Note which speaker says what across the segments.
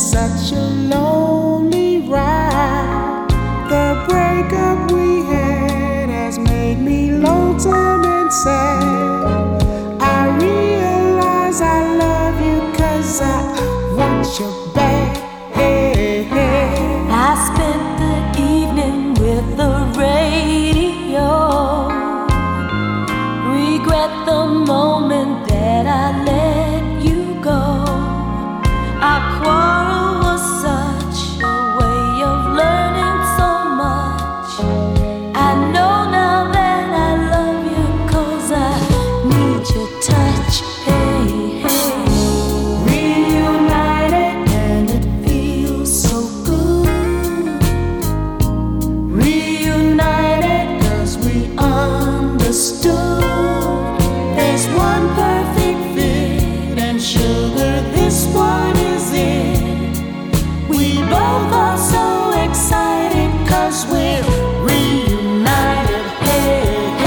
Speaker 1: such a lonely ride. The breakup we had has made me lonesome and sad. I realize I love you 'cause I want you back. Hey, hey.
Speaker 2: I spent the evening with the radio. Regret the moment that I let you go. Our quarrel was such a way of learning so much. I know now that I love you 'cause I need your touch. Hey, hey. Reunited and it feels so good. Reunited 'cause we understood. There's one perfect fit and sugar, this one is it. We both are so excited 'cause we're reunited. Hey,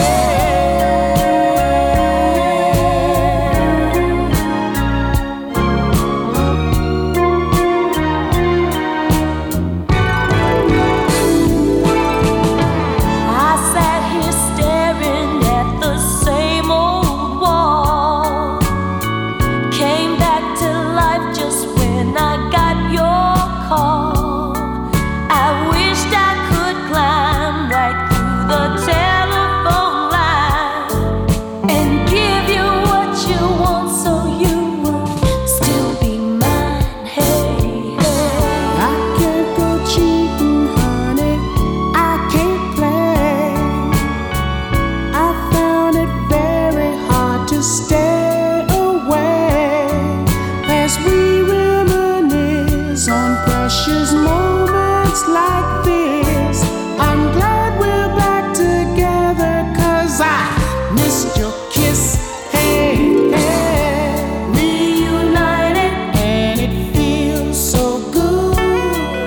Speaker 2: I sat here staring at the same old wall. Came back to life just when I got your call. I wished I could climb right through the telephone line and give you what you want so you would still be mine. Hey, hey.
Speaker 1: I can't go cheating, honey. I can't play. I found it very hard to stay away as we reminisce on precious moments like this. I'm glad we're back together 'cause I missed your kiss. Hey, hey.
Speaker 2: Reunited
Speaker 1: And it feels so good.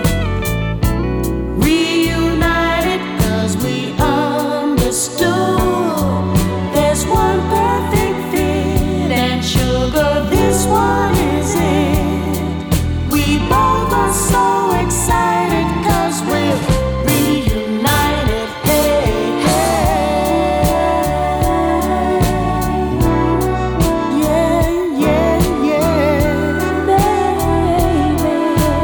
Speaker 2: Reunited 'cause we understood. There's one perfect fit and sugar, this one is it. We both are so excited 'cause we're reunited. Hey, hey.
Speaker 1: Yeah, yeah, yeah.
Speaker 2: Baby.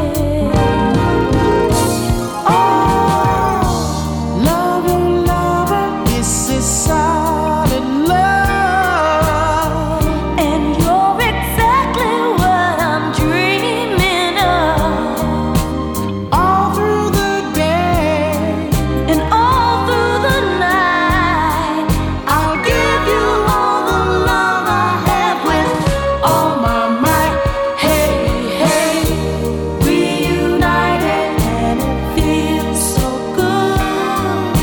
Speaker 1: Oh, lover, lover, this is solid love.
Speaker 2: And you're exactly what I'm dreaming of.
Speaker 1: All through the day,
Speaker 2: And all through the night,
Speaker 1: I'll give you all the love I have with all my might. Hey, hey.
Speaker 2: reunited and it feels so good.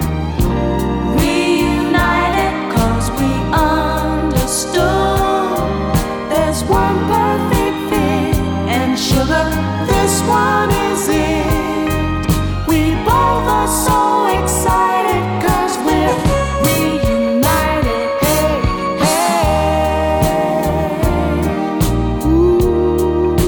Speaker 2: Reunited 'cause we understood.
Speaker 1: There's one perfect fit and sugar, this one is it. We both are so excited 'cause we're reunited. Hey, hey. Ooh.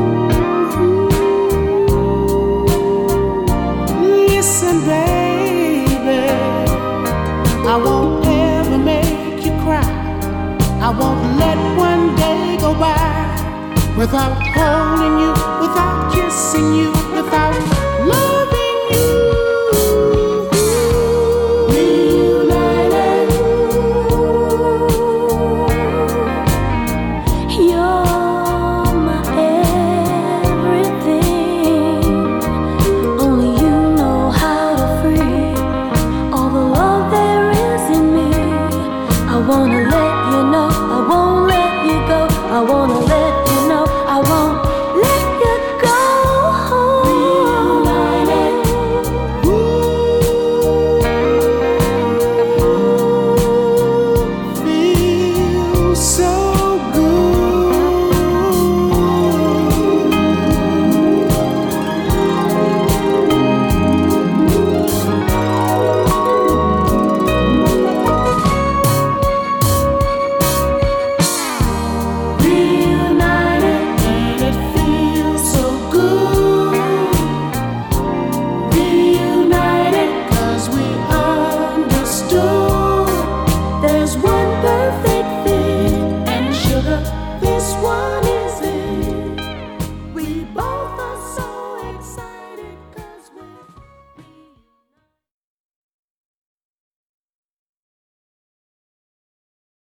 Speaker 1: Listen, baby, I won't ever make you cry. I won't let one day go by without holding you, without kissing you, without loving you.
Speaker 2: Reunited. You're my everything. Only you know how to free all the love there is in me. I wanna let you know, I won't let you go. I wanna